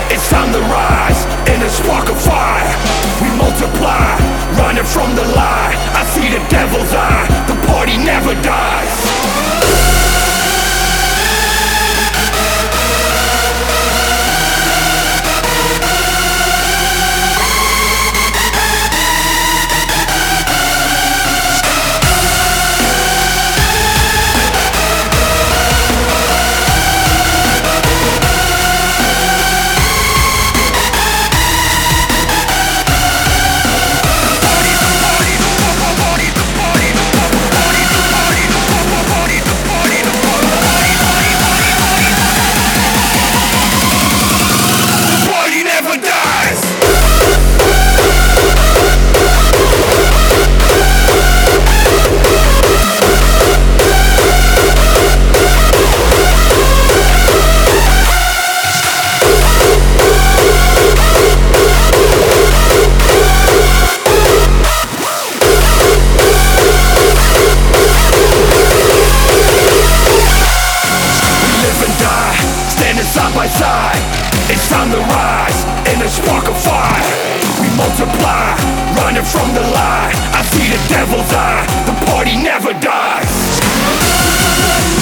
It's time to rise in a spark of fire. We multiply, running from the lie. I see the devil's eye, the party never dies. Side by side, it's time to rise in a spark of fire. We multiply, running from the lie. I see the devil's eye, the party never dies.